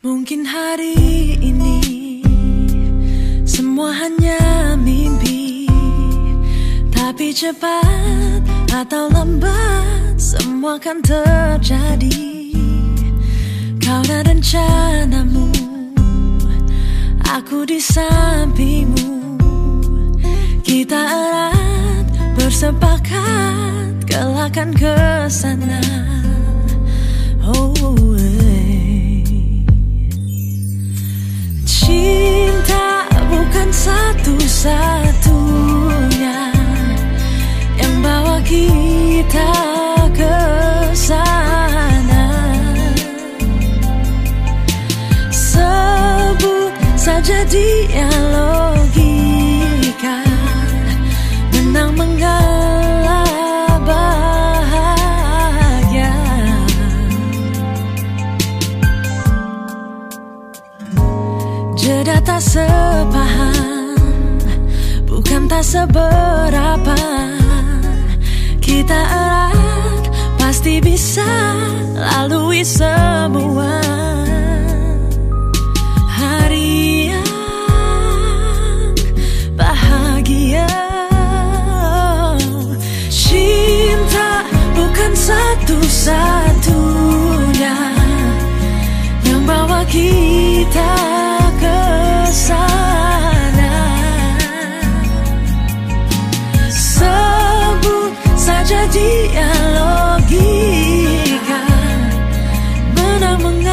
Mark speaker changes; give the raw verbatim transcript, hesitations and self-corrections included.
Speaker 1: Mungkin hari ini semua hanya mimpi, tapi cepat atau lambat semua akan terjadi. Kau dan rencanamu, aku di sampingmu. Kita erat bersepakat kelak akan ke sana. Oh, cinta bukan satu-satunya yang bawa kita ke sana. Sebut saja dia logika, menang mengalah bahagia. Jeda tak sepaham, bukan tak seberapa. Kita erat, pasti bisa lalui semua. Hari yang bahagia. Cinta bukan satu-satunya yang bawa kita ke sana. Sebut saja dia logika, menang mengalah